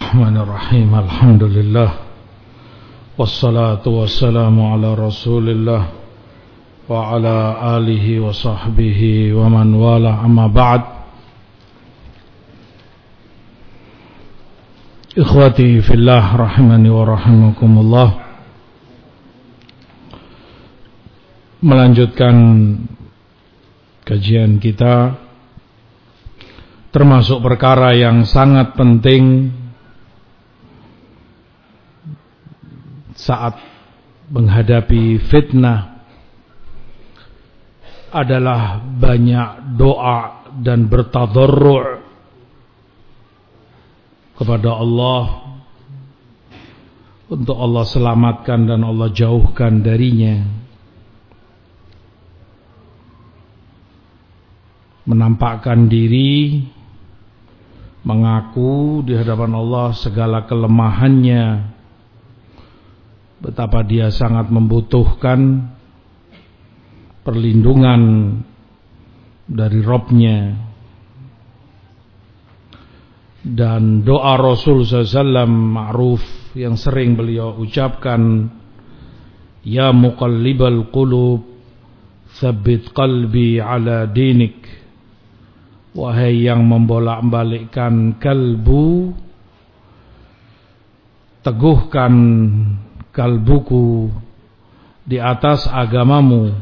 Bismillahirrahmanirrahim. Alhamdulillah. Wassalatu wassalamu ala Rasulillah wa ala alihi wa sahbihi wa man wala, amma ba'd. Ikhwati fillah rahimani wa rahimakumullah. Melanjutkan kajian kita termasuk perkara yang sangat penting saat menghadapi fitnah adalah banyak doa dan bertadarru' kepada Allah untuk Allah selamatkan dan Allah jauhkan darinya. Menampakkan diri, mengaku di hadapan Allah segala kelemahannya, betapa dia sangat membutuhkan perlindungan dari Rabb-nya. Dan doa Rasul SAW ma'ruf yang sering beliau ucapkan, Ya muqallibal qulub, tsabbit qalbi ala dinik. Wahai yang membolak-balikkan kalbu, teguhkan kalbuku di atas agamamu.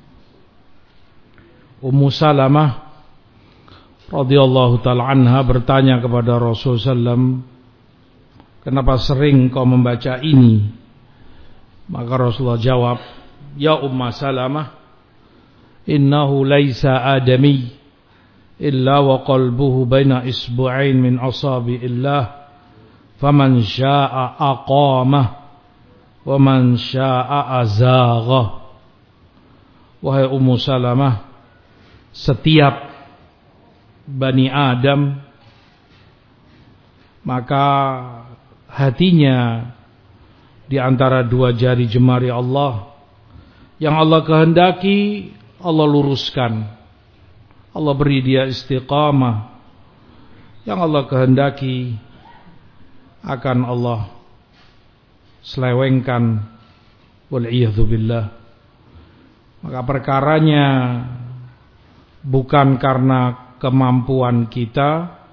Ummu Salamah radhiyallahu ta'ala anha bertanya kepada Rasulullah SAW, kenapa sering kau membaca ini? Maka Rasulullah jawab, Ya Ummu Salamah, innahu laisa adami illa wa qalbuhu baina isbu'ain min asabi'illah, faman syaa aqamah wa man syaa azagha. Wahai Ummu Salamah, setiap Bani Adam maka hatinya di antara dua jari jemari Allah. Yang Allah kehendaki Allah luruskan, Allah beri dia istiqamah. Yang Allah kehendaki akan Allah selewengkan, wal'iyadzu billah. Maka perkaranya bukan karena kemampuan kita,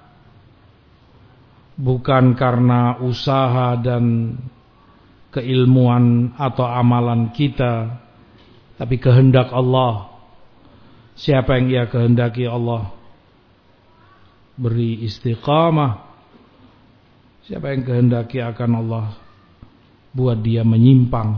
bukan karena usaha dan keilmuan atau amalan kita, tapi kehendak Allah. Siapa yang ia kehendaki Allah beri istiqamah, siapa yang kehendaki akan Allah buat dia menyimpang.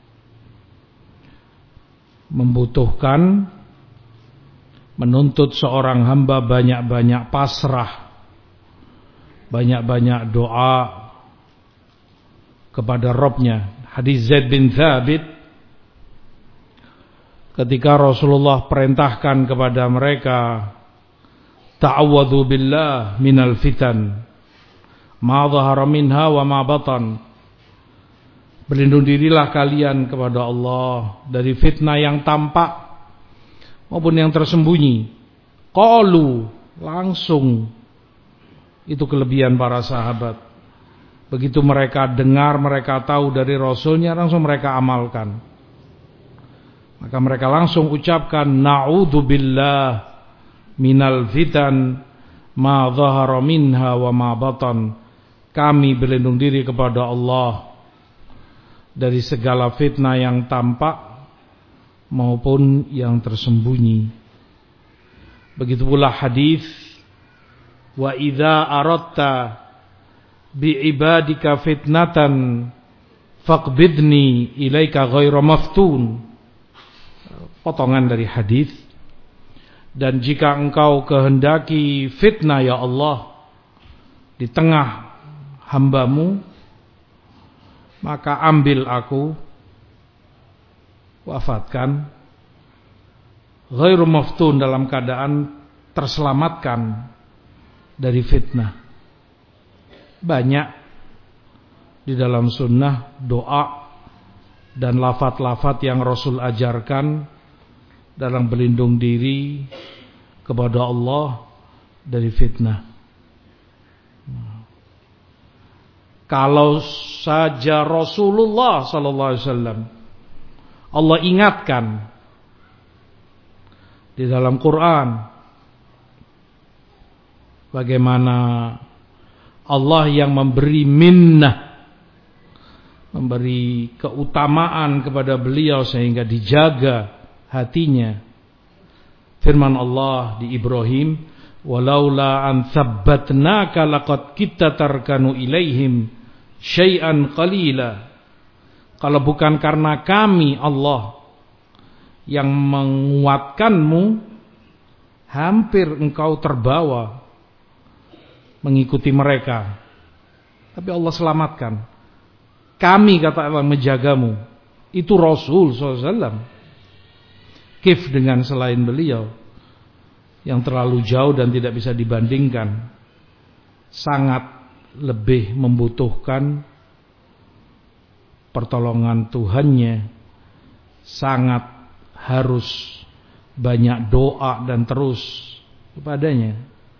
Membutuhkan, menuntut seorang hamba banyak-banyak pasrah, banyak-banyak doa kepada Rabb-nya. Hadis Zaid bin Thabit, ketika Rasulullah perintahkan kepada mereka, ta'awwadhu billah minal fitan ma dhahara minha wa ma batan. Berlindung dirilah kalian kepada Allah dari fitnah yang tampak maupun yang tersembunyi. Qalu, langsung, itu kelebihan para sahabat. Begitu mereka dengar, mereka tahu dari Rasulnya, langsung mereka amalkan. Maka mereka langsung ucapkan, Na'udzubillah minal fitan ma dhahara minha wa ma batan. Kami berlindung diri kepada Allah dari segala fitnah yang tampak maupun yang tersembunyi. Begitu pula hadis, wa idza aradta bi ibadika fitnatan faqbidni ilaika ghaira maftun. Potongan dari hadis, dan jika engkau kehendaki fitnah ya Allah di tengah hambamu, maka ambil aku, wafatkan, ghairu maftun, dalam keadaan terselamatkan dari fitnah. Banyak di dalam sunnah doa dan lafaz-lafaz yang Rasul ajarkan dalam berlindung diri kepada Allah dari fitnah. Kalau saja Rasulullah sallallahu alaihi wasallam Allah ingatkan di dalam Quran bagaimana Allah yang memberi minnah, memberi keutamaan kepada beliau sehingga dijaga hatinya. Firman Allah di Ibrahim, walaula an tsabbatnaka laqad kitta tarkanu ilaihim syai'an qalila. Kalau bukan karena kami Allah yang menguatkanmu, hampir engkau terbawa mengikuti mereka. Tapi Allah selamatkan. Kami, kata Allah, menjagamu. Itu Rasul SAW. Kif dengan selain beliau yang terlalu jauh dan tidak bisa dibandingkan, sangat lebih membutuhkan pertolongan Tuhannya, sangat harus banyak doa dan terus kepadanya.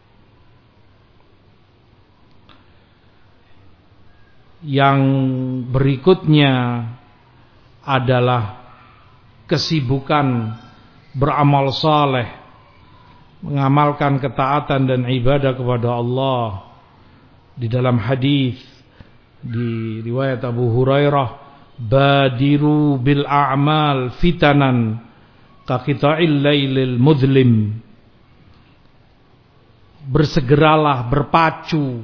Yang berikutnya adalah kesibukan beramal saleh, mengamalkan ketaatan dan ibadah kepada Allah. Di dalam hadis di riwayat Abu Hurairah, badiru bil a'mal fitanan kaqita'il lailil mudlim. Bersegeralah, berpacu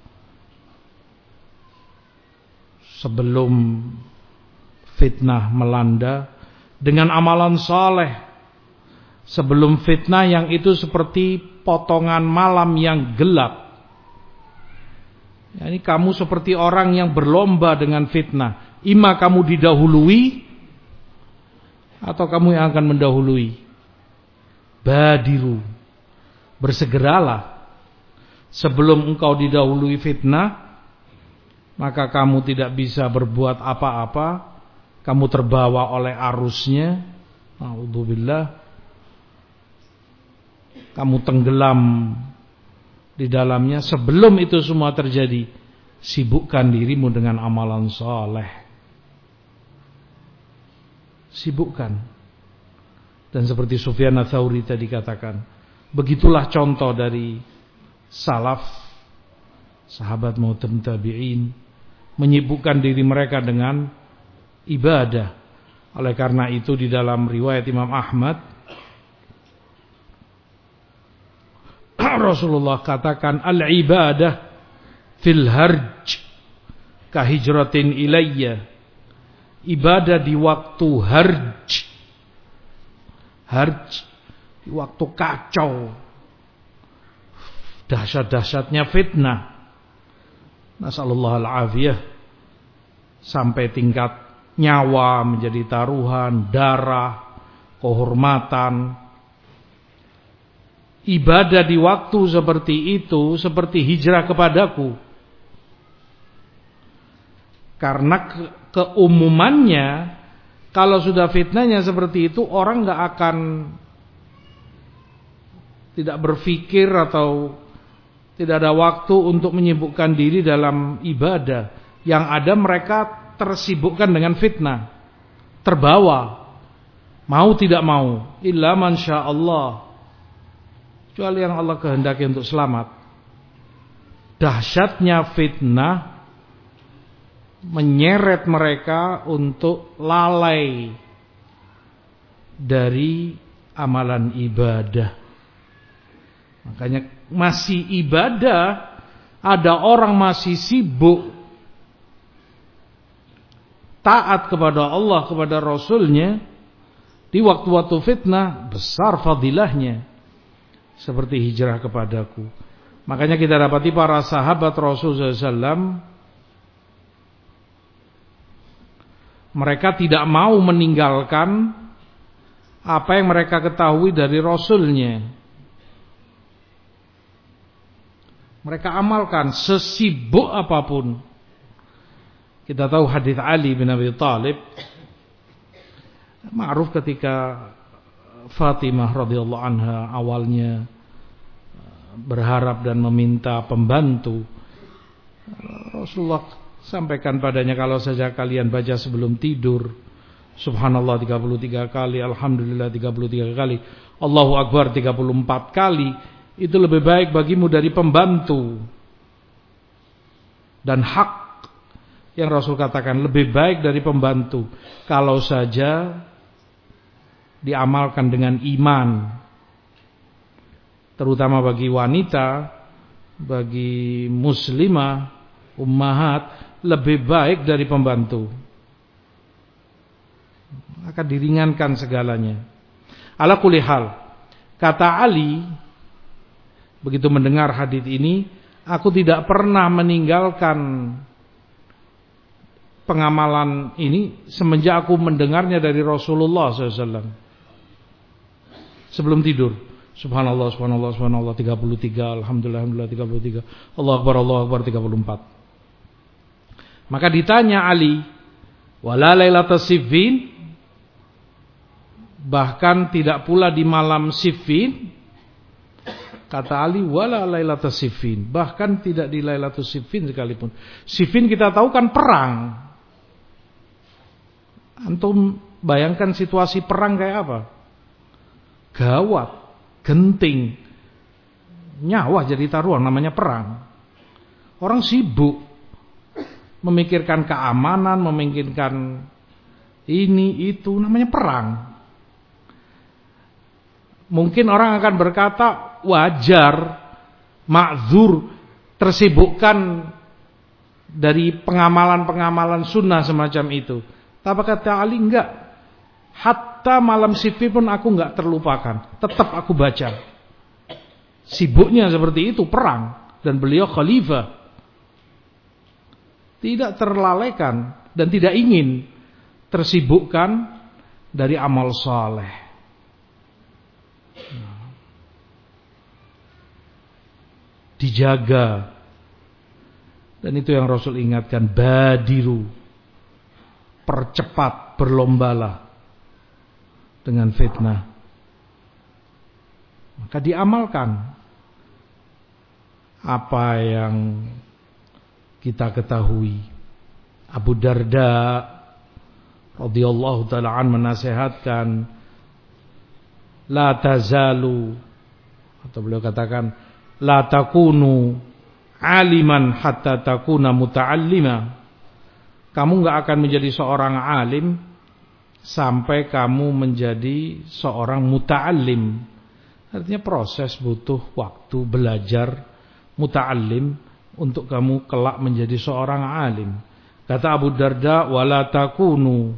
sebelum fitnah melanda dengan amalan saleh, sebelum fitnah yang itu seperti potongan malam yang gelap. Ini kamu seperti orang yang berlomba dengan fitnah. Ima kamu didahului atau kamu yang akan mendahului. Badiru, bersegeralah sebelum engkau didahului fitnah, maka kamu tidak bisa berbuat apa-apa. Kamu terbawa oleh arusnya. A'udzubillah. Kamu tenggelam di dalamnya. Sebelum itu semua terjadi, sibukkan dirimu dengan amalan saleh. Sibukkan. Dan seperti Sufyan Ats-Tsauri tadi katakan, begitulah contoh dari salaf, sahabat maupun tabi'in, menyibukkan diri mereka dengan ibadah. Oleh karena itu di dalam riwayat Imam Ahmad, Rasulullah katakan, al-ibadah fil harj kahijratin ilayya. Ibadah di waktu harj, di waktu kacau, dahsyat-dahsyatnya fitnah, nasallallahu al-afiyah, sampai tingkat nyawa menjadi taruhan, darah, kehormatan. Ibadah di waktu seperti itu seperti hijrah kepadaku. Karena keumumannya, kalau sudah fitnahnya seperti itu, orang gak akan tidak berpikir atau tidak ada waktu untuk menyibukkan diri dalam ibadah. Yang ada mereka tersibukkan dengan fitnah, terbawa, mau tidak mau, illa man syaa Allah, kecuali yang Allah kehendaki untuk selamat. Dahsyatnya fitnah menyeret mereka untuk lalai dari amalan ibadah. Makanya masih ibadah, ada orang masih sibuk taat kepada Allah, kepada Rasulnya di waktu-waktu fitnah, besar fadilahnya, seperti hijrah kepadaku. Makanya kita dapati para sahabat Rasulullah SAW, mereka tidak mau meninggalkan apa yang mereka ketahui dari Rasulnya. Mereka amalkan sesibuk apapun. Kita tahu hadis Ali bin Abi Thalib, ma'ruf ketika Fatimah radhiyallahu anha awalnya berharap dan meminta pembantu, Rasulullah Sampaikan padanya kalau saja kalian baca sebelum tidur, Subhanallah 33 kali, Alhamdulillah 33 kali, Allahu Akbar 34 kali, itu lebih baik bagimu dari pembantu. Dan hak yang Rasul katakan lebih baik dari pembantu kalau saja diamalkan dengan iman. Terutama bagi wanita, bagi muslimah, ummahat, lebih baik dari pembantu. Akan diringankan segalanya. Ala kulli hal, kata Ali begitu mendengar hadits ini, aku tidak pernah meninggalkan pengamalan ini semenjak aku mendengarnya dari Rasulullah SAW. Sebelum tidur, Subhanallah, Subhanallah, Subhanallah 33, Alhamdulillah, Alhamdulillah 33, Allah Akbar 34. Maka ditanya Ali, wala lailatus siffin, bahkan tidak pula di malam Siffin. Kata Ali, wala lailatus siffin, bahkan tidak di lailatus siffin sekalipun. Siffin kita tahu kan perang. Antum bayangkan situasi perang kayak apa? Gawat, genting, nyawa jadi taruhan, namanya perang. Orang sibuk memikirkan keamanan, memikirkan ini itu, namanya perang. Mungkin orang akan berkata wajar, ma'zur, tersibukkan dari pengamalan-pengamalan sunnah semacam itu. Tapi kata Ali, enggak. Hatta malam Siffin pun aku enggak terlupakan, tetap aku baca. Sibuknya seperti itu, perang, dan beliau khalifah. Tidak terlalaikan dan tidak ingin tersibukkan dari amal saleh. Dijaga. Dan itu yang Rasul ingatkan, badiru, percepat, berlombalah dengan fitnah. Maka diamalkan apa yang kita ketahui. Abu Darda radhiyallahu ta'ala an menasihatkan, la tazalu, atau beliau katakan, la takunu aliman hatta takuna muta'allima. Kamu enggak akan menjadi seorang alim sampai kamu menjadi seorang muta'allim. Artinya proses, butuh waktu belajar, muta'allim, untuk kamu kelak menjadi seorang alim. Kata Abu Darda, wala takunu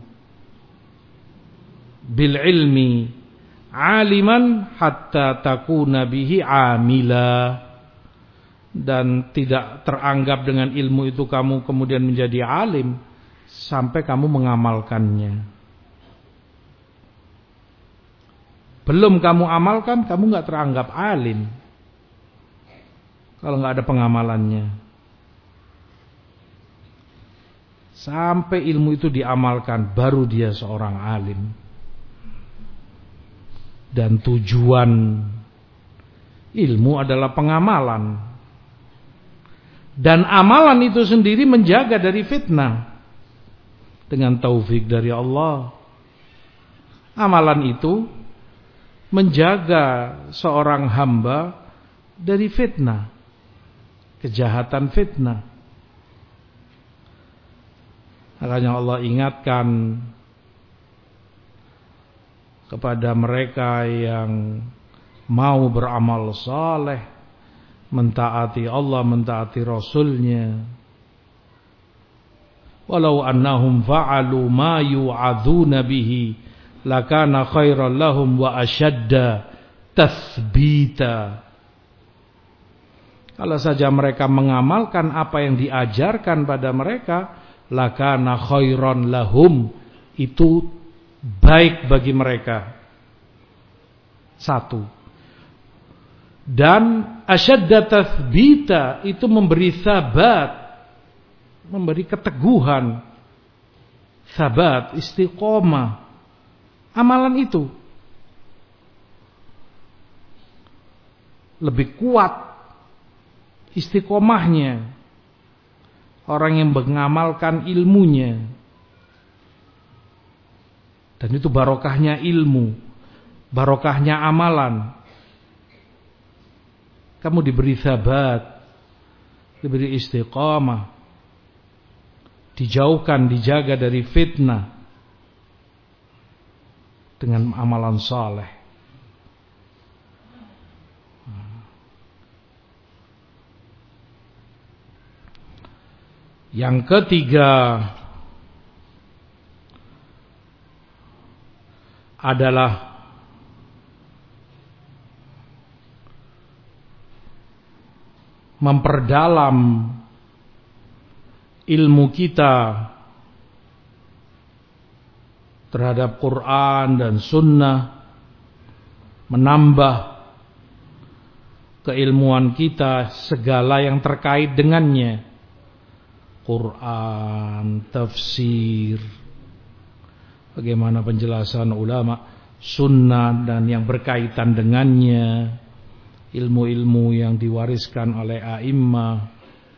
bil ilmi aliman hatta takuna bihi amila. Dan tidak teranggap dengan ilmu itu kamu kemudian menjadi alim sampai kamu mengamalkannya. Belum kamu amalkan, kamu enggak teranggap alim kalau enggak ada pengamalannya. Sampai ilmu itu diamalkan, baru dia seorang alim. Dan tujuan ilmu adalah pengamalan. Dan amalan itu sendiri menjaga dari fitnah dengan taufik dari Allah. Amalan itu menjaga seorang hamba dari fitnah, kejahatan fitnah. Makanya Allah ingatkan kepada mereka yang mau beramal saleh, mentaati Allah, mentaati Rasulnya. Walau annahum fa'alu ma yu'adzuna bihi lakana khairan lahum wa ashadda tathbita. Kalau saja mereka mengamalkan apa yang diajarkan pada mereka, lakana khairan lahum, itu baik bagi mereka. Satu. Dan asyadda tathbita, itu memberi sabat, memberi keteguhan, sabat, istiqomah. Amalan itu lebih kuat istiqomahnya. orang yang mengamalkan ilmunya. Dan itu barokahnya ilmu, barokahnya amalan. Kamu diberi sabat, diberi istiqamah, dijauhkan, dijaga dari fitnah dengan amalan saleh. Yang ketiga adalah memperdalam ilmu kita terhadap Quran dan Sunnah, menambah keilmuan kita segala yang terkait dengannya, Quran, tafsir, bagaimana penjelasan ulama, Sunnah dan yang berkaitan dengannya, ilmu-ilmu yang diwariskan oleh a'immah,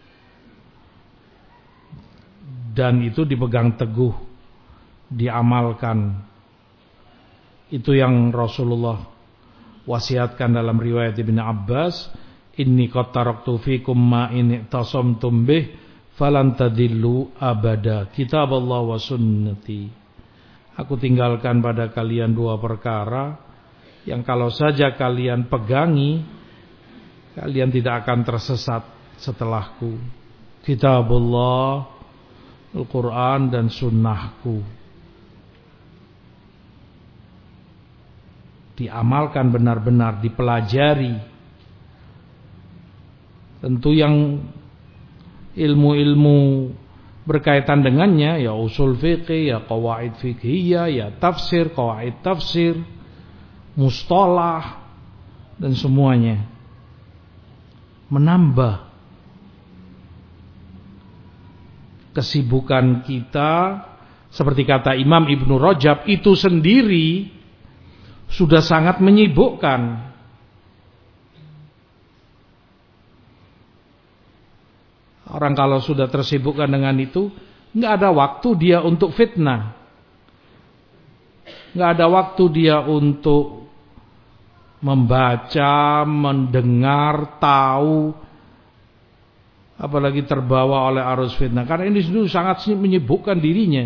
dan itu dipegang teguh, diamalkan. Itu yang Rasulullah wasiatkan dalam riwayat Ibnu Abbas, inni qad taraktu fikum ma in i'tasamtum bih falan tadillu abada, kitaballah wa sunnati. Aku tinggalkan pada kalian dua perkara yang kalau saja kalian pegangi, kalian tidak akan tersesat setelahku. Kitabullah, Al-Quran dan sunnahku. Diamalkan benar-benar, dipelajari. Tentu yang ilmu-ilmu berkaitan dengannya, ya usul fiqih, ya qawaid fiqhiyah, ya tafsir, qawaid tafsir, mustalah, dan semuanya. Menambah kesibukan kita, seperti kata Imam Ibnu Rajab, itu sendiri sudah sangat menyibukkan. Orang kalau sudah tersibukkan dengan itu, nggak ada waktu dia untuk fitnah, nggak ada waktu dia untuk membaca, mendengar, tahu, apalagi terbawa oleh arus fitnah. Karena ini sudah sangat menyibukkan dirinya.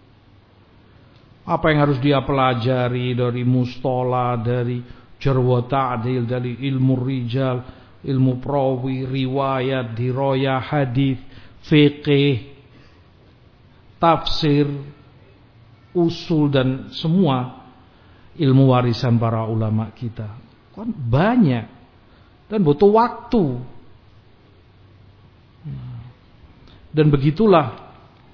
Apa yang harus dia pelajari dari mustola, dari jarh wa ta'dil, dari ilmu rijal, ilmu perawi, riwayat, dirayah, hadis, fiqih, tafsir, usul, dan semua ilmu warisan para ulama kita. Kan banyak dan butuh waktu. Dan begitulah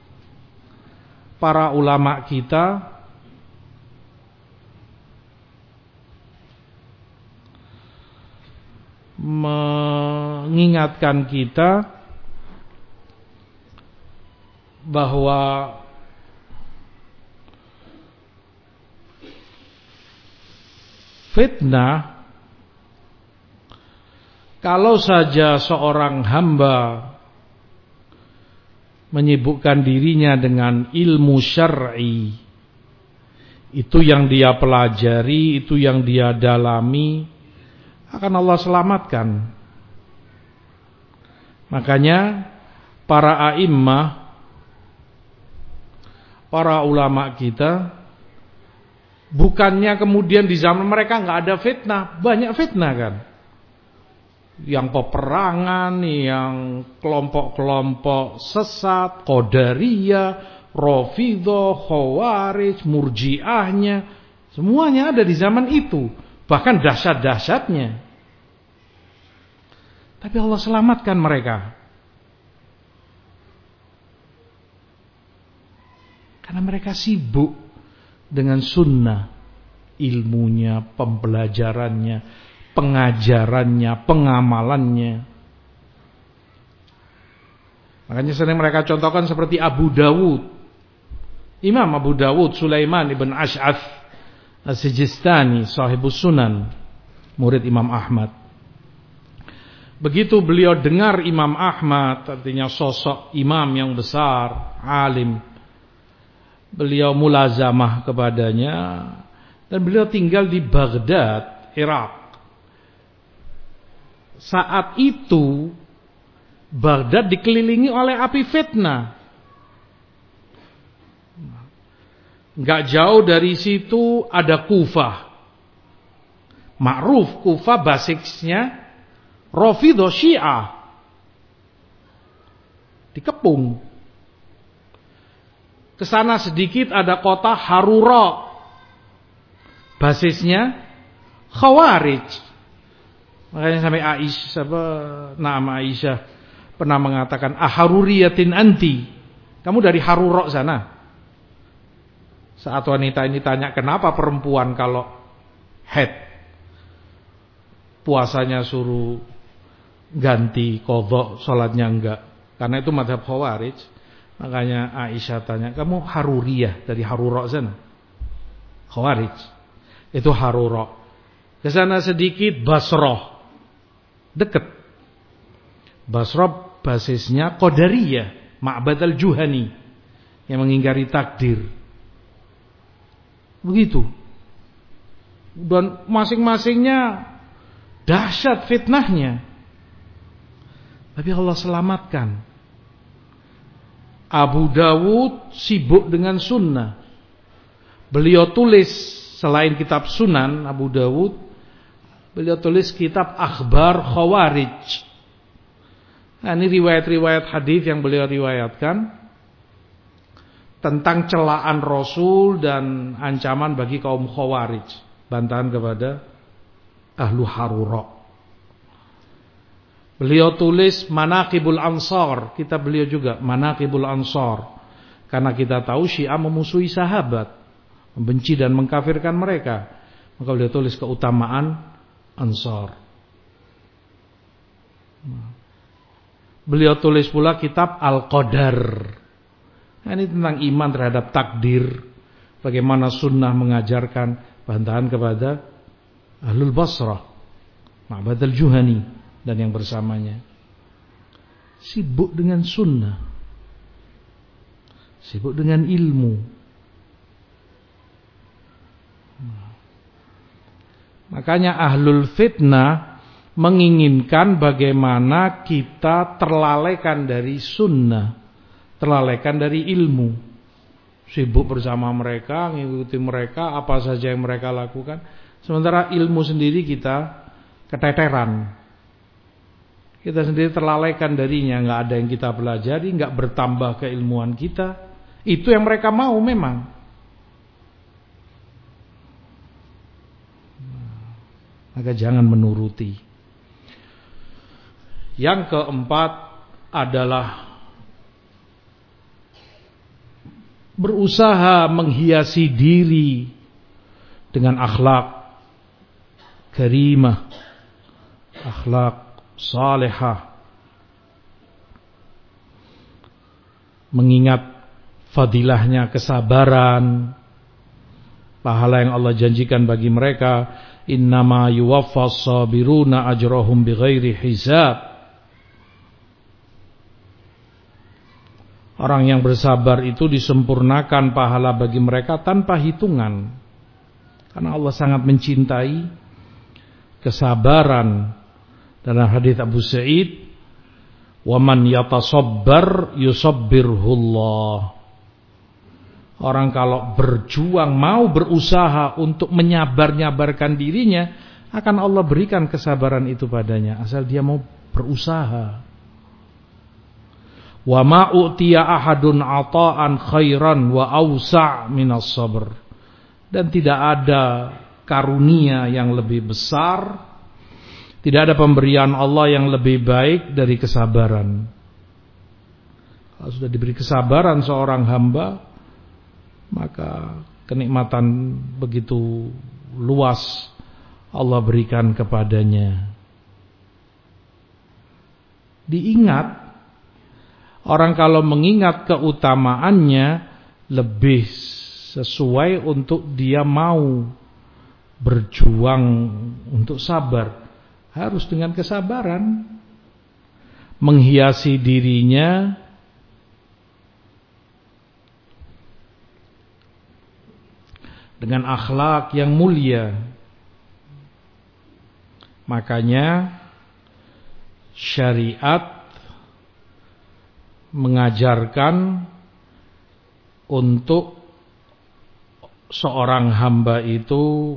para ulama kita mengingatkan kita bahwa fitnah, kalau saja seorang hamba menyibukkan dirinya dengan ilmu syar'i, itu yang dia pelajari, itu yang dia dalami, akan Allah selamatkan. Makanya para a'immah, para ulama kita, bukannya kemudian di zaman mereka nggak ada fitnah, banyak fitnah kan. Yang peperangan, yang kelompok-kelompok sesat, Qadariyah, Rafidhah, Khawarij, Murji'ahnya, semuanya ada di zaman itu. Bahkan dahsyat-dahsyatnya. Tapi Allah selamatkan mereka. Karena mereka sibuk dengan sunnah, ilmunya, pembelajarannya, pengajarannya, pengamalannya. Makanya sering mereka contohkan seperti Abu Dawud. Imam Abu Dawud Sulaiman ibn Ash'ath As-Sijistani, sahibus sunan, murid Imam Ahmad. Begitu beliau dengar Imam Ahmad, artinya sosok imam yang besar, alim, beliau mulazamah kepadanya, dan beliau tinggal di Baghdad, Irak. Saat itu Baghdad dikelilingi oleh api fitnah. Gak jauh dari situ ada Kufah. Ma'ruf, Kufah basisnya Rafidhah Syiah. Dikepung. Kesana sedikit ada kota Harura. Basisnya Khawarij. Makanya sampai Aisyah pernah mengatakan, "Aharuriyatin anti." Kamu dari Harura sana. Saat wanita ini tanya, kenapa perempuan kalau haid puasanya suruh ganti qadha, salatnya enggak, karena itu mazhab Khawarij. Makanya Aisyah tanya, kamu Haruriyah dari Harura sana? Khawarij itu Harura. Kesana sedikit Basrah, dekat. Basrah basisnya Qadariyah, Ma'bad al-Juhani yang mengingkari takdir. Begitu. Dan masing-masingnya dahsyat fitnahnya. Tapi Allah selamatkan. Abu Dawud sibuk dengan sunnah. Beliau tulis selain kitab Sunan Abu Dawud, beliau tulis kitab Akhbar Khawarij. Nah, ini riwayat-riwayat hadis yang beliau riwayatkan tentang celaan Rasul dan ancaman bagi kaum Khawarij, bantahan kepada Ahlu Harura. Beliau tulis Manaqibul Ansar, kitab beliau juga Manaqibul Ansar, karena kita tahu Syiah memusuhi sahabat, membenci dan mengkafirkan mereka. Maka beliau tulis keutamaan Ansar. Beliau tulis pula kitab Al-Qadar. Nah, ini tentang iman terhadap takdir, bagaimana sunnah mengajarkan, bantahan kepada Ahlul Basrah, Ma'bad al-Juhani dan yang bersamanya. Sibuk dengan sunnah, sibuk dengan ilmu. Makanya ahlul fitnah menginginkan bagaimana kita terlalaikan dari sunnah, terlalaikan dari ilmu. Sibuk bersama mereka, mengikuti mereka, apa saja yang mereka lakukan. Sementara ilmu sendiri kita keteteran. Kita sendiri terlalaikan darinya, nggak ada yang kita pelajari, nggak bertambah keilmuan kita. Itu yang mereka mau memang. Maka jangan menuruti. Yang keempat adalah berusaha menghiasi diri dengan akhlak karimah, akhlak salihah, mengingat fadilahnya kesabaran, pahala yang Allah janjikan bagi mereka, innama yuwaffas sabiruna ajrahum bighairi hisab. Orang yang bersabar itu disempurnakan pahala bagi mereka tanpa hitungan, karena Allah sangat mencintai kesabaran. Dalam hadis Abu Sa'id, "Waman yatasabbar yusabbirhullah." Orang kalau berjuang, mau berusaha untuk menyabar-nyabarkan dirinya, akan Allah berikan kesabaran itu padanya, asal dia mau berusaha. Wa ma utiya ahadun ata'an khairan wa awsa' minas sabr. Dan tidak ada karunia yang lebih besar, tidak ada pemberian Allah yang lebih baik dari kesabaran. Kalau sudah diberi kesabaran seorang hamba, maka kenikmatan begitu luas Allah berikan kepadanya. Diingat, orang kalau mengingat keutamaannya, lebih sesuai untuk dia mau berjuang untuk sabar. Harus dengan kesabaran. menghiasi dirinya dengan akhlak yang mulia. Makanya syariat mengajarkan untuk seorang hamba itu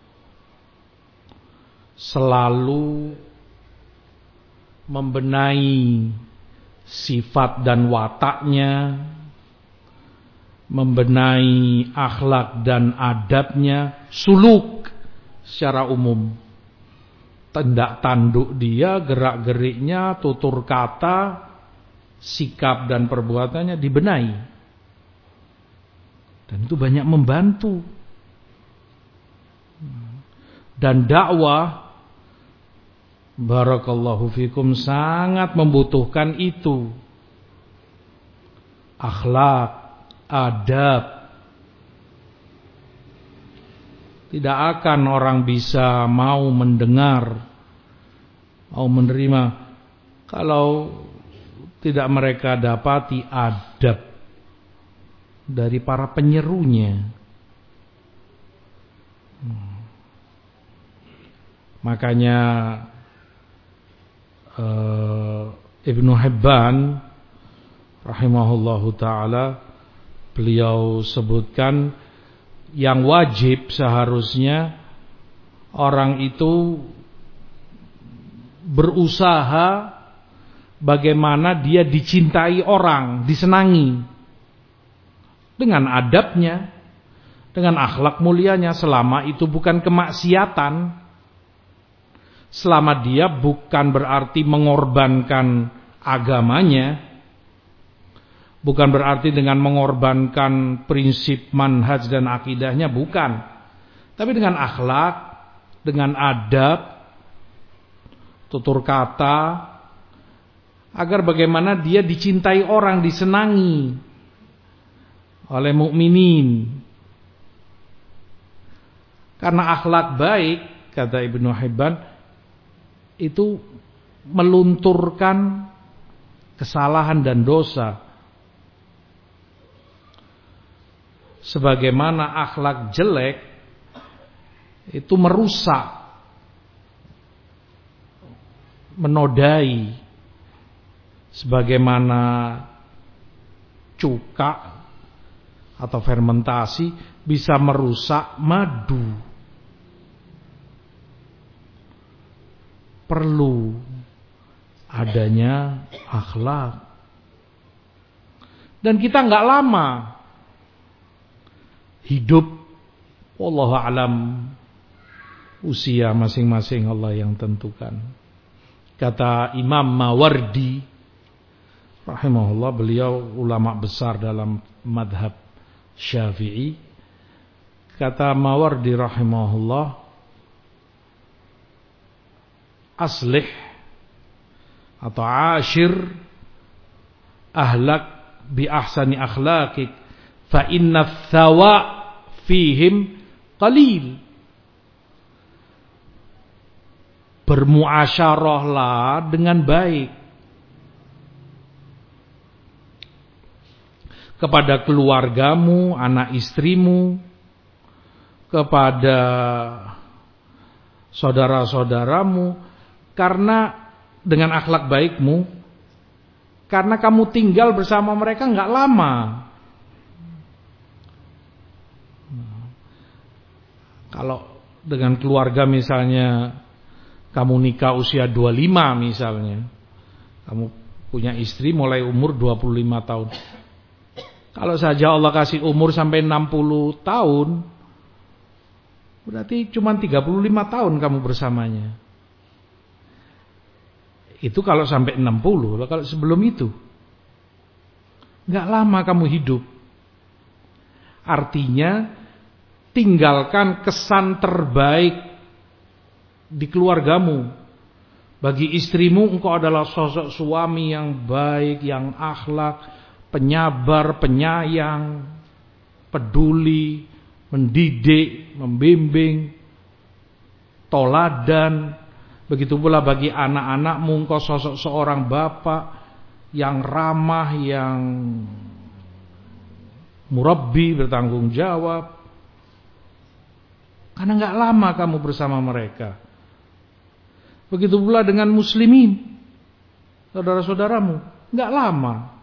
selalu membenahi sifat dan wataknya, membenahi akhlak dan adabnya, suluk secara umum. Tindak tanduk dia, gerak-geriknya, tutur kata, sikap dan perbuatannya dibenahi. Dan itu banyak membantu. Dan dakwah, barakallahu fikum, sangat membutuhkan itu. Akhlak, adab. Tidak akan orang bisa mau mendengar, mau menerima kalau tidak mereka dapati adab dari para penyerunya. Makanya Ibnu Hibban rahimahullahu ta'ala, beliau sebutkan yang wajib seharusnya orang itu berusaha bagaimana dia dicintai orang, disenangi dengan adabnya, dengan akhlak mulianya, selama itu bukan kemaksiatan, selama dia bukan berarti mengorbankan agamanya, bukan berarti dengan mengorbankan prinsip manhaj dan akidahnya, bukan. Tapi dengan akhlak, dengan adab, tutur kata, agar bagaimana dia dicintai orang, disenangi oleh mukminin. Karena akhlak baik, kata Ibnu Hibban, itu melunturkan kesalahan dan dosa. Sebagaimana akhlak jelek itu merusak, menodai. Sebagaimana cuka atau fermentasi bisa merusak madu. Perlu adanya akhlak. Dan kita nggak lama hidup, wallahu alam, usia masing-masing Allah yang tentukan. Kata Imam Mawardi rahimahullah, beliau ulama besar dalam madhab Syafi'i. Kata Mawardi rahimahullah, aslih atau ashir ahlak bi ahsani akhlaqik fa inna thawa fihim qalil. Bermuasyarahlah dengan baik kepada keluargamu, anak istrimu, kepada saudara-saudaramu, karena dengan akhlak baikmu, karena kamu tinggal bersama mereka nggak lama. Kalau dengan keluarga misalnya kamu nikah usia 25 misalnya, kamu punya istri mulai umur 25 tahun. Kalau saja Allah kasih umur sampai 60 tahun, berarti cuma 35 tahun kamu bersamanya. Itu kalau sampai 60. Kalau sebelum itu nggak lama kamu hidup. Artinya tinggalkan kesan terbaik di keluargamu. Bagi istrimu, engkau adalah sosok suami yang baik, yang akhlak, penyabar, penyayang, peduli, mendidik, membimbing, toladan. Begitu pula bagi anak-anakmu, engkau sosok seorang bapak yang ramah, yang murabbi, bertanggung jawab. Karena gak lama kamu bersama mereka. Begitu pula dengan muslimin, saudara-saudaramu, gak lama.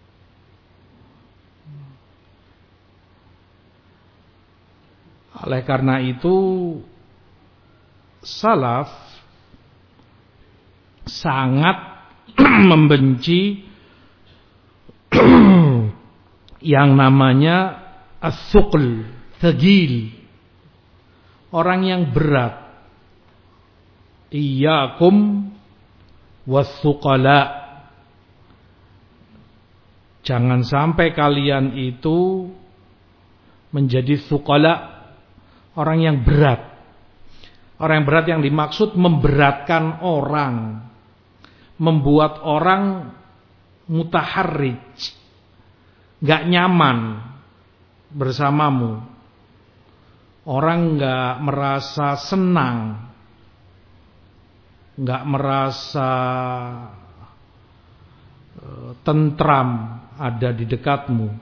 Oleh karena itu, salaf sangat membenci yang namanya as-suql, thaqil, orang yang berat. Iyyakum was-suqala. Jangan sampai kalian itu menjadi suqala, orang yang berat. Orang yang berat yang dimaksud memberatkan orang, membuat orang mutaharrij, gak nyaman bersamamu. Orang gak merasa senang, gak merasa tentram ada di dekatmu.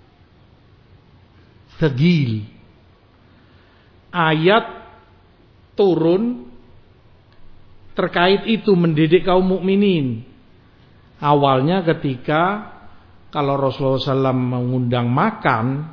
Thaqil. Ayat turun terkait itu, mendidik kaum mukminin. Awalnya ketika kalau Rasulullah SAW mengundang makan,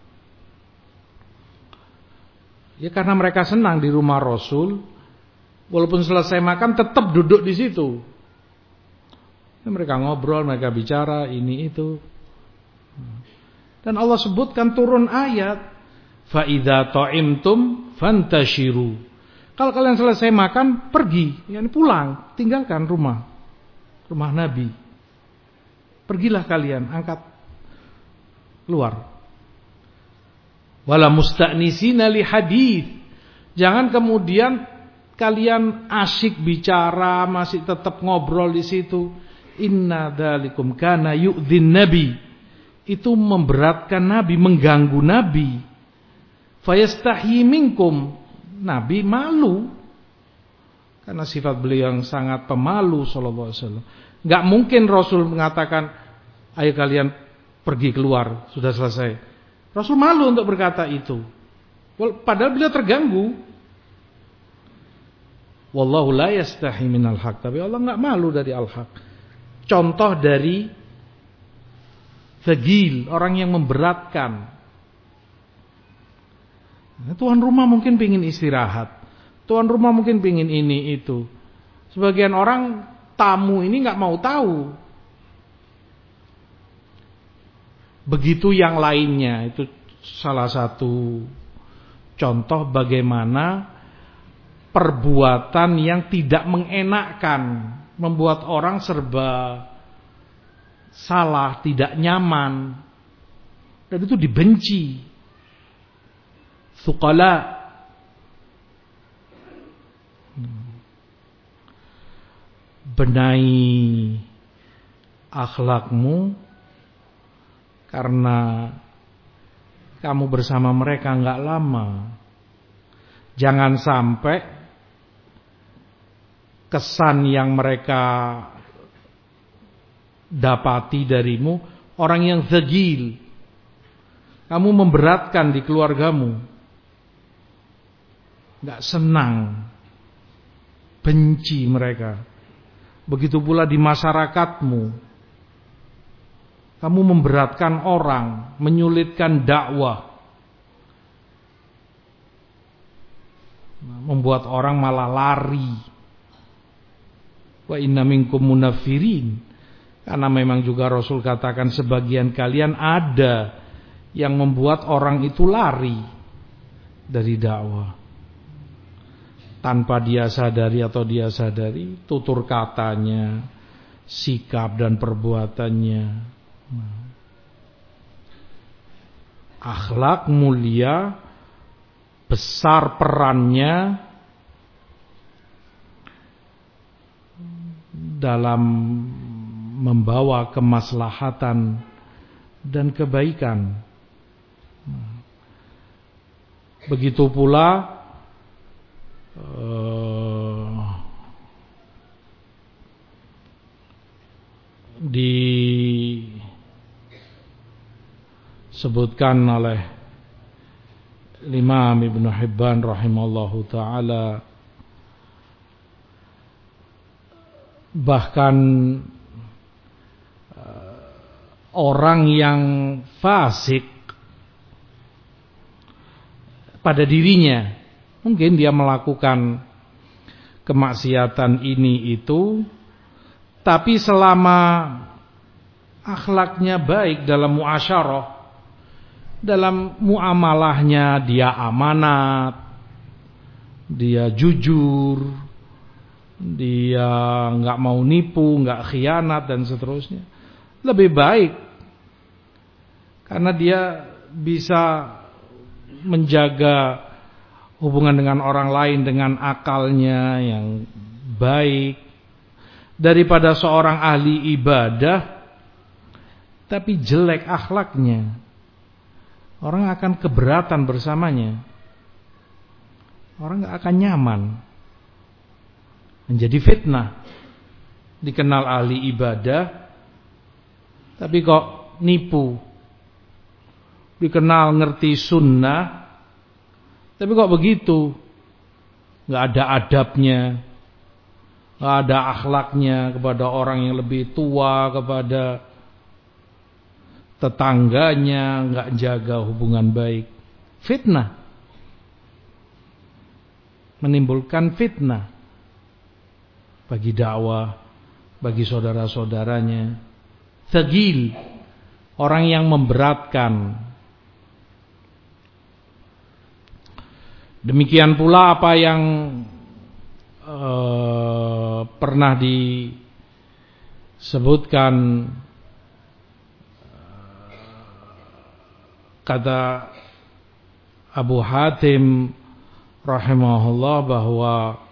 ya karena mereka senang di rumah Rasul, walaupun selesai makan tetap duduk di situ. Ya, mereka ngobrol, mereka bicara ini itu. Dan Allah sebutkan turun ayat, fa idza ta'imtum fantashiru. Kalau kalian selesai makan, pergi, yani pulang, tinggalkan rumah Nabi. Pergilah kalian, angkat keluar. Wala musta'nisina li hadits. Jangan kemudian kalian asyik bicara, masih tetap ngobrol di situ. Inna dzalikum kana yu'dzin nabi. Itu memberatkan Nabi, mengganggu Nabi. Fayastahi minkum. Nabi malu karena sifat beliau yang sangat pemalu sallallahu alaihi wasallam. Enggak mungkin Rasul mengatakan, "Ayo kalian pergi keluar, sudah selesai." Rasul malu untuk berkata itu. Padahal beliau terganggu. Wallahu la yastahi minal haq. Tapi Allah enggak malu dari al-haq. Contoh dari thaqil, orang yang memberatkan. Tuan rumah mungkin pingin istirahat, tuan rumah mungkin pingin ini itu. Sebagian orang tamu ini gak mau tahu. Begitu yang lainnya. Itu salah satu contoh bagaimana perbuatan yang tidak mengenakkan, membuat orang serba salah, tidak nyaman, dan itu dibenci. Suqala. Benahi akhlakmu, karena kamu bersama mereka enggak lama. Jangan sampai kesan yang mereka dapati darimu orang yang thaqil. Kamu memberatkan di keluargamu, gak senang, benci mereka. Begitu pula di masyarakatmu, kamu memberatkan orang, menyulitkan dakwah, membuat orang malah lari. Wa inna minkum munafirin. Karena memang juga Rasul katakan sebagian kalian ada yang membuat orang itu lari dari dakwah. Tanpa dia sadari atau dia sadari, tutur katanya, sikap dan perbuatannya. Akhlak mulia, besar perannya dalam membawa kemaslahatan dan kebaikan. Begitu pula disebutkan oleh Imam Ibnu Hibban rahimallahu taala, bahkan orang yang fasik pada dirinya, mungkin dia melakukan kemaksiatan ini itu, tapi selama akhlaknya baik dalam muasyarah, dalam muamalahnya dia amanat, dia jujur, dia nggak mau nipu, nggak khianat dan seterusnya, lebih baik karena dia bisa menjaga hubungan dengan orang lain dengan akalnya yang baik, daripada seorang ahli ibadah tapi jelek akhlaknya. Orang akan keberatan bersamanya, orang gak akan nyaman, menjadi fitnah. Dikenal ahli ibadah tapi kok nipu, dikenal ngerti sunnah tapi kok begitu, gak ada adabnya, gak ada akhlaknya kepada orang yang lebih tua, kepada tetangganya, gak jaga hubungan baik. Fitnah, menimbulkan fitnah bagi dakwah, bagi saudara-saudaranya. Thaqil, orang yang memberatkan. Demikian pula apa yang pernah disebutkan, kata Abu Hatim rahimahullah, bahwa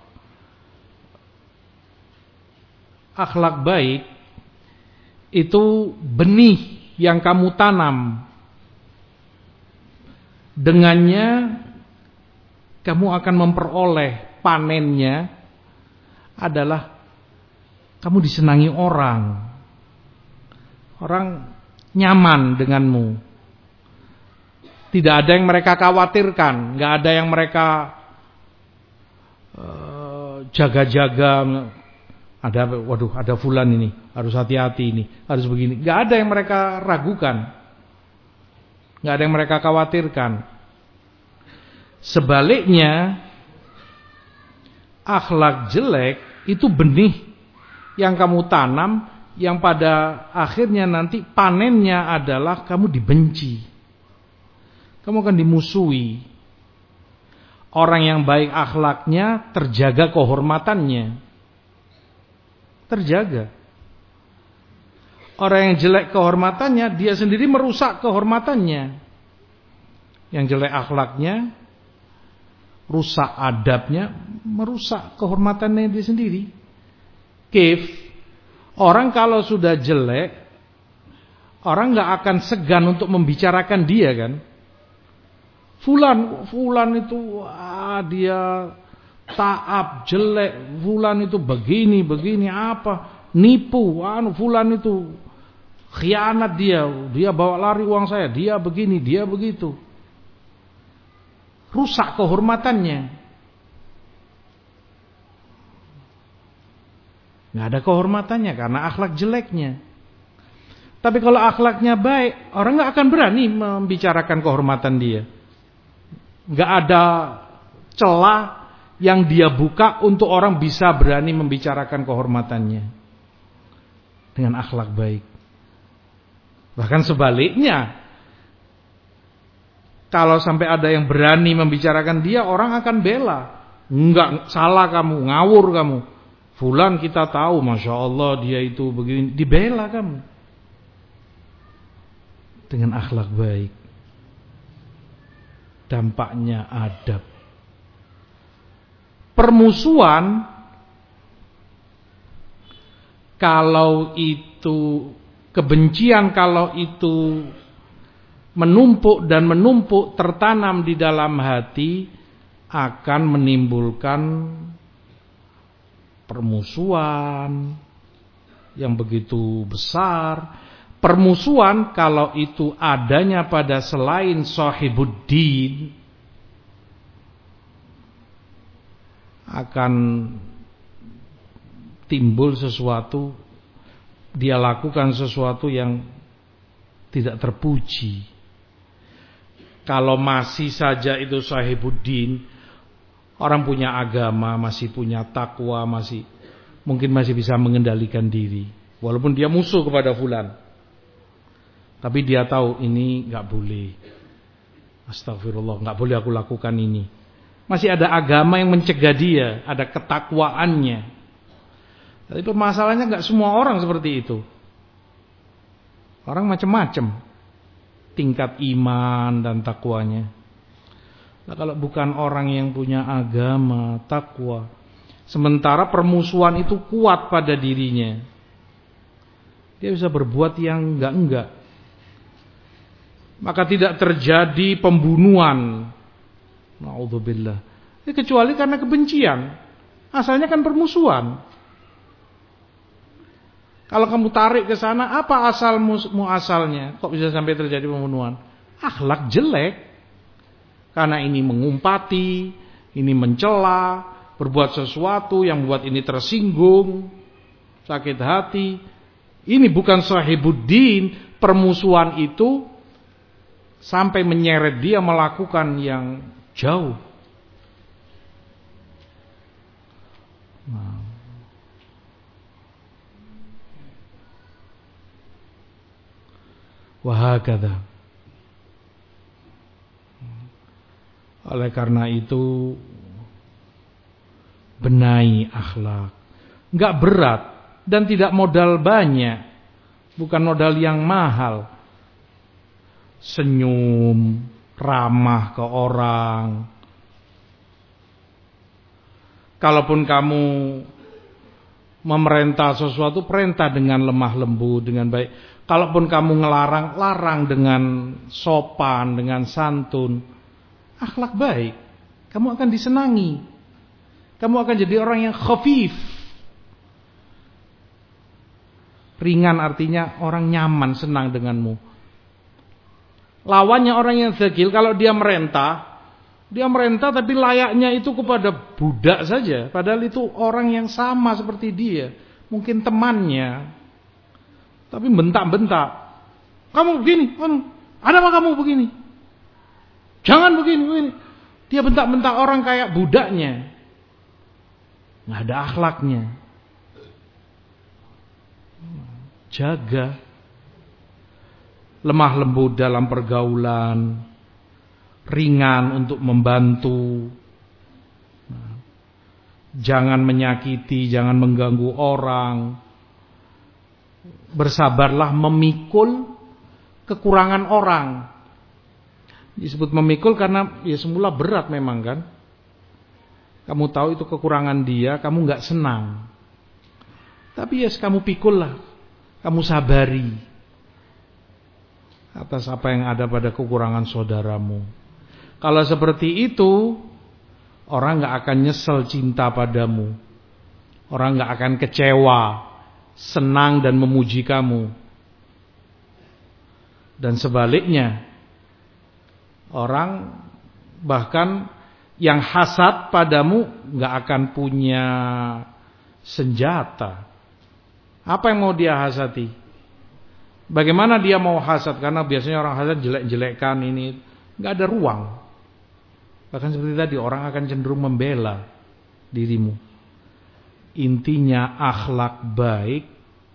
akhlak baik itu benih yang kamu tanam. Dengannya kamu akan memperoleh panennya adalah kamu disenangi orang. Orang nyaman denganmu. Tidak ada yang mereka khawatirkan, nggak ada yang mereka jaga-jaga. Waduh, ada fulan ini, harus hati-hati ini, harus begini. Nggak ada yang mereka ragukan, nggak ada yang mereka khawatirkan. Sebaliknya, akhlak jelek itu benih yang kamu tanam, yang pada akhirnya nanti panennya adalah kamu dibenci. Kamu akan dimusuhi. Orang yang baik akhlaknya terjaga kehormatannya. Terjaga. Orang yang jelek kehormatannya, dia sendiri merusak kehormatannya. Yang jelek akhlaknya, rusak adabnya, merusak kehormatannya dia sendiri. Orang kalau sudah jelek, orang gak akan segan untuk membicarakan dia kan. Fulan itu dia taab, jelek, fulan itu begini apa, nipu, fulan itu khianat, dia bawa lari uang saya, dia begini, dia begitu. Rusak kehormatannya. Nggak ada kehormatannya karena akhlak jeleknya. Tapi kalau akhlaknya baik, orang nggak akan berani membicarakan kehormatan dia. Nggak ada celah yang dia buka untuk orang bisa berani membicarakan kehormatannya dengan akhlak baik. Bahkan sebaliknya, kalau sampai ada yang berani membicarakan dia, orang akan bela. Enggak, salah kamu, ngawur kamu. Fulan kita tahu, Masya Allah dia itu begini, dibela kamu dengan akhlak baik. Dampaknya adab. Permusuhan, kalau itu kebencian, kalau itu menumpuk dan menumpuk tertanam di dalam hati, akan menimbulkan permusuhan, yang begitu besar. Permusuhan kalau itu adanya pada selain sahibuddin akan timbul sesuatu, dia lakukan sesuatu yang tidak terpuji. Kalau masih saja itu sahibuddin, orang punya agama, masih punya takwa, mungkin masih bisa mengendalikan diri, walaupun dia musuh kepada fulan. Tapi dia tahu ini gak boleh. Astagfirullah, gak boleh aku lakukan ini. Masih ada agama yang mencegah dia, ada ketakwaannya. Tapi permasalahannya gak semua orang seperti itu. Orang macam-macam tingkat iman dan takwanya. Nah, kalau bukan orang yang punya agama, takwa, sementara permusuhan itu kuat pada dirinya, dia bisa berbuat yang enggak. Maka tidak terjadi pembunuhan. Na'udzubillah. Kecuali karena kebencian. Asalnya kan permusuhan. Kalau kamu tarik ke sana, apa asalnya? Kok bisa sampai terjadi pembunuhan? Akhlak jelek. Karena ini mengumpati, ini mencela, berbuat sesuatu yang membuat ini tersinggung, sakit hati. Ini bukan sahibuddin. Permusuhan itu sampai menyeret dia melakukan yang jauh. Wahakadha. Oleh karena itu, benahi akhlak. Enggak berat dan tidak modal banyak. Bukan modal yang mahal. Senyum, ramah ke orang. Kalaupun kamu memerintah sesuatu, perintah dengan lemah lembut, dengan baik. Kalaupun kamu ngelarang, larang dengan sopan, dengan santun. Akhlak baik, kamu akan disenangi. Kamu akan jadi orang yang khafif. Ringan artinya orang nyaman, senang denganmu. Lawannya orang yang dzakil, kalau dia merintah tapi layaknya itu kepada budak saja. Padahal itu orang yang sama seperti dia, mungkin temannya. Tapi bentak-bentak. Kamu begini, ada apa kamu begini? Jangan begini. Dia bentak-bentak orang kayak budaknya. Nggak ada akhlaknya. Jaga. Lemah lembut dalam pergaulan, ringan untuk membantu, jangan menyakiti, jangan mengganggu orang, bersabarlah memikul kekurangan orang. Disebut memikul karena ya semula berat memang kan. Kamu tahu itu kekurangan dia, kamu gak senang, tapi ya kamu pikul lah, kamu sabari atas apa yang ada pada kekurangan saudaramu. Kalau seperti itu, orang gak akan nyesel cinta padamu. Orang gak akan kecewa, senang dan memuji kamu. Dan sebaliknya, orang bahkan yang hasad padamu gak akan punya senjata. Apa yang mau dia hasati? Bagaimana dia mau hasad? Karena biasanya orang hasad jelek-jelekkan ini, gak ada ruang. Bahkan seperti tadi, orang akan cenderung membela dirimu. Intinya akhlak baik,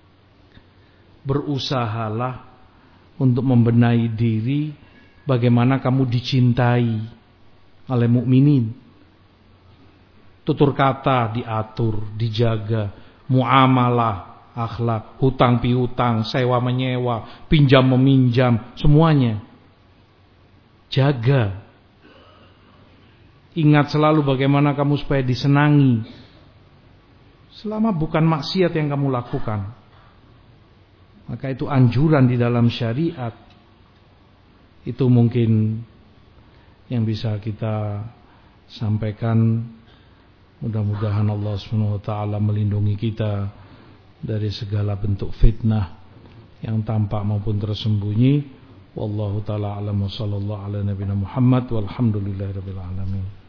berusahalah untuk membenahi diri, bagaimana kamu dicintai oleh mukminin. Tutur kata diatur, dijaga, muamalah, akhlak, hutang piutang, sewa menyewa, pinjam meminjam, semuanya jaga. Ingat selalu bagaimana kamu supaya disenangi, selama bukan maksiat yang kamu lakukan. Maka itu anjuran di dalam syariat. Itu mungkin yang bisa kita sampaikan. Mudah-mudahan Allah SWT melindungi kita dari segala bentuk fitnah yang tampak maupun tersembunyi. Wallahu taala a'lam wa sallallahu ala nabiyina Muhammad walhamdulillahirabbil alamin.